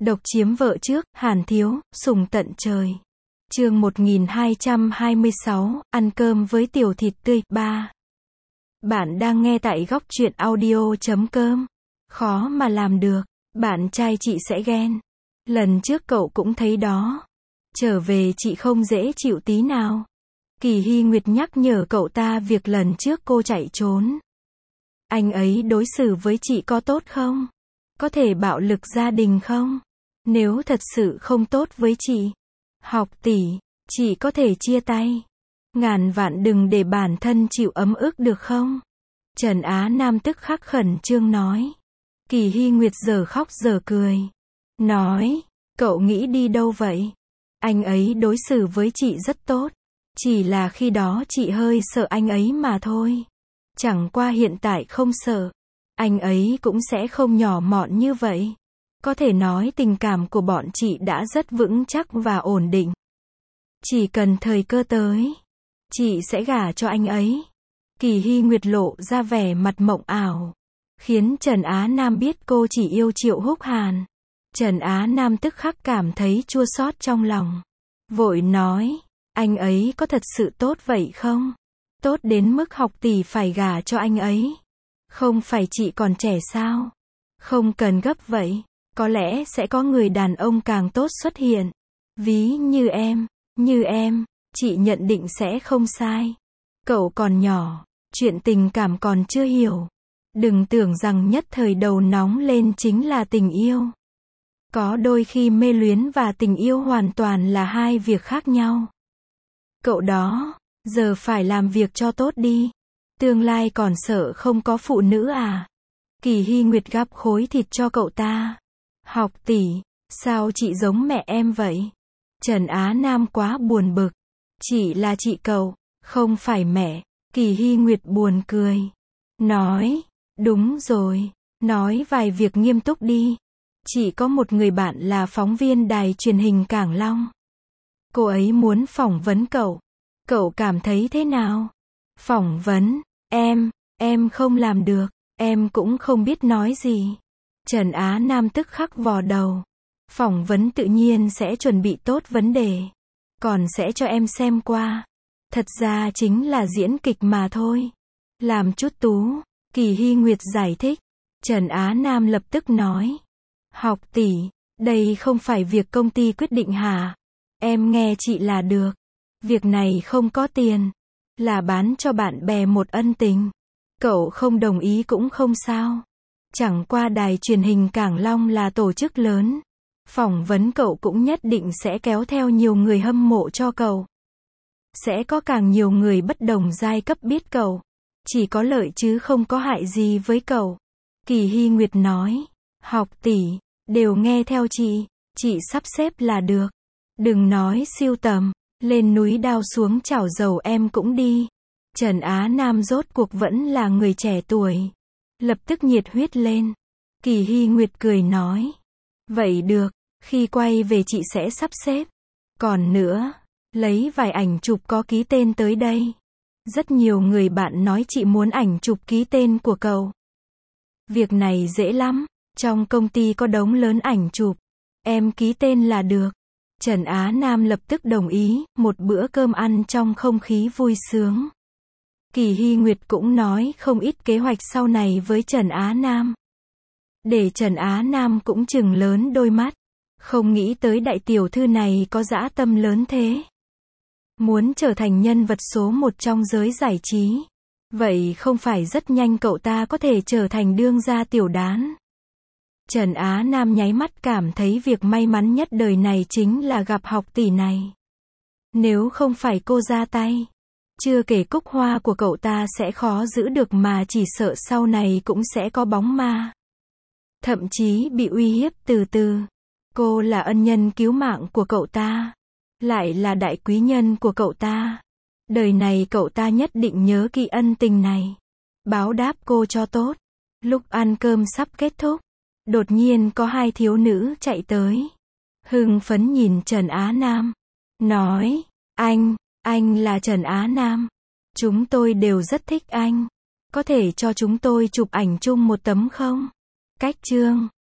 Độc chiếm vợ trước, Hàn Thiếu, sùng tận trời. Chương 1226, ăn cơm với tiểu thịt tươi, 3. Bạn đang nghe tại góc truyện audio.com. Khó mà làm được, bạn trai chị sẽ ghen. Lần trước cậu cũng thấy đó. Trở về chị không dễ chịu tí nào. Kỳ Hy Nguyệt nhắc nhở cậu ta việc lần trước cô chạy trốn. Anh ấy đối xử với chị có tốt không? Có thể bạo lực gia đình không? Nếu thật sự không tốt với chị, Học tỷ, chị có thể chia tay. Ngàn vạn đừng để bản thân chịu ấm ức được không? Trần Á Nam tức khắc khẩn trương nói. Kỳ Hy Nguyệt giờ khóc giờ cười. Nói, cậu nghĩ đi đâu vậy? Anh ấy đối xử với chị rất tốt. Chỉ là khi đó chị hơi sợ anh ấy mà thôi. Chẳng qua hiện tại không sợ. Anh ấy cũng sẽ không nhỏ mọn như vậy. Có thể nói tình cảm của bọn chị đã rất vững chắc và ổn định. Chỉ cần thời cơ tới, chị sẽ gả cho anh ấy. Kỳ Hy Nguyệt lộ ra vẻ mặt mộng ảo, khiến Trần Á Nam biết cô chỉ yêu Triệu Húc Hàn. Trần Á Nam tức khắc cảm thấy chua xót trong lòng. Vội nói, anh ấy có thật sự tốt vậy không? Tốt đến mức Học tỷ phải gả cho anh ấy. Không phải chị còn trẻ sao? Không cần gấp vậy. Có lẽ sẽ có người đàn ông càng tốt xuất hiện. Ví như em, chị nhận định sẽ không sai. Cậu còn nhỏ, chuyện tình cảm còn chưa hiểu. Đừng tưởng rằng nhất thời đầu nóng lên chính là tình yêu. Có đôi khi mê luyến và tình yêu hoàn toàn là hai việc khác nhau. Cậu đó, giờ phải làm việc cho tốt đi. Tương lai còn sợ không có phụ nữ à? Kỳ Hy Nguyệt gắp khối thịt cho cậu ta. Học tỷ, sao chị giống mẹ em vậy? Trần Á Nam quá buồn bực. Chỉ là chị cậu, không phải mẹ. Kỳ Hy Nguyệt buồn cười. Nói, đúng rồi, nói vài việc nghiêm túc đi. Chị có một người bạn là phóng viên đài truyền hình Cảng Long. Cô ấy muốn phỏng vấn cậu. Cậu cảm thấy thế nào? Phỏng vấn, em không làm được, em cũng không biết nói gì. Trần Á Nam tức khắc vò đầu. Phỏng vấn tự nhiên sẽ chuẩn bị tốt vấn đề. Còn sẽ cho em xem qua. Thật ra chính là diễn kịch mà thôi. Làm chút tú. Kỳ Hy Nguyệt giải thích. Trần Á Nam lập tức nói. Học tỷ, đây không phải việc công ty quyết định hả? Em nghe chị là được. Việc này không có tiền. Là bán cho bạn bè một ân tình. Cậu không đồng ý cũng không sao. Chẳng qua đài truyền hình Cảng Long là tổ chức lớn. Phỏng vấn cậu cũng nhất định sẽ kéo theo nhiều người hâm mộ cho cậu. Sẽ có càng nhiều người bất đồng giai cấp biết cậu. Chỉ có lợi chứ không có hại gì với cậu. Kỳ Hy Nguyệt nói. Học tỷ, đều nghe theo chị sắp xếp là được. Đừng nói siêu tầm, lên núi đao xuống chảo dầu em cũng đi. Trần Á Nam rốt cuộc vẫn là người trẻ tuổi. Lập tức nhiệt huyết lên. Kỳ Hy Nguyệt cười nói. Vậy được, khi quay về chị sẽ sắp xếp. Còn nữa, lấy vài ảnh chụp có ký tên tới đây. Rất nhiều người bạn nói chị muốn ảnh chụp ký tên của cậu. Việc này dễ lắm, trong công ty có đống lớn ảnh chụp. Em ký tên là được. Trần Á Nam lập tức đồng ý, một bữa cơm ăn trong không khí vui sướng. Kỳ Hy Nguyệt cũng nói không ít kế hoạch sau này với Trần Á Nam. Để Trần Á Nam cũng chừng lớn đôi mắt. Không nghĩ tới đại tiểu thư này có dã tâm lớn thế. Muốn trở thành nhân vật số 1 trong giới giải trí. Vậy không phải rất nhanh cậu ta có thể trở thành đương gia tiểu đán. Trần Á Nam nháy mắt cảm thấy việc may mắn nhất đời này chính là gặp Học tỷ này. Nếu không phải cô ra tay, chưa kể cúc hoa của cậu ta sẽ khó giữ được mà chỉ sợ sau này cũng sẽ có bóng ma. Thậm chí bị uy hiếp từ từ. Cô là ân nhân cứu mạng của cậu ta. Lại là đại quý nhân của cậu ta. Đời này cậu ta nhất định nhớ kỹ ân tình này. Báo đáp cô cho tốt. Lúc ăn cơm sắp kết thúc. Đột nhiên có hai thiếu nữ chạy tới. Hưng phấn nhìn Trần Á Nam. Nói, anh là Trần Á Nam. Chúng tôi đều rất thích anh. Có thể cho chúng tôi chụp ảnh chung một tấm không? Cách chương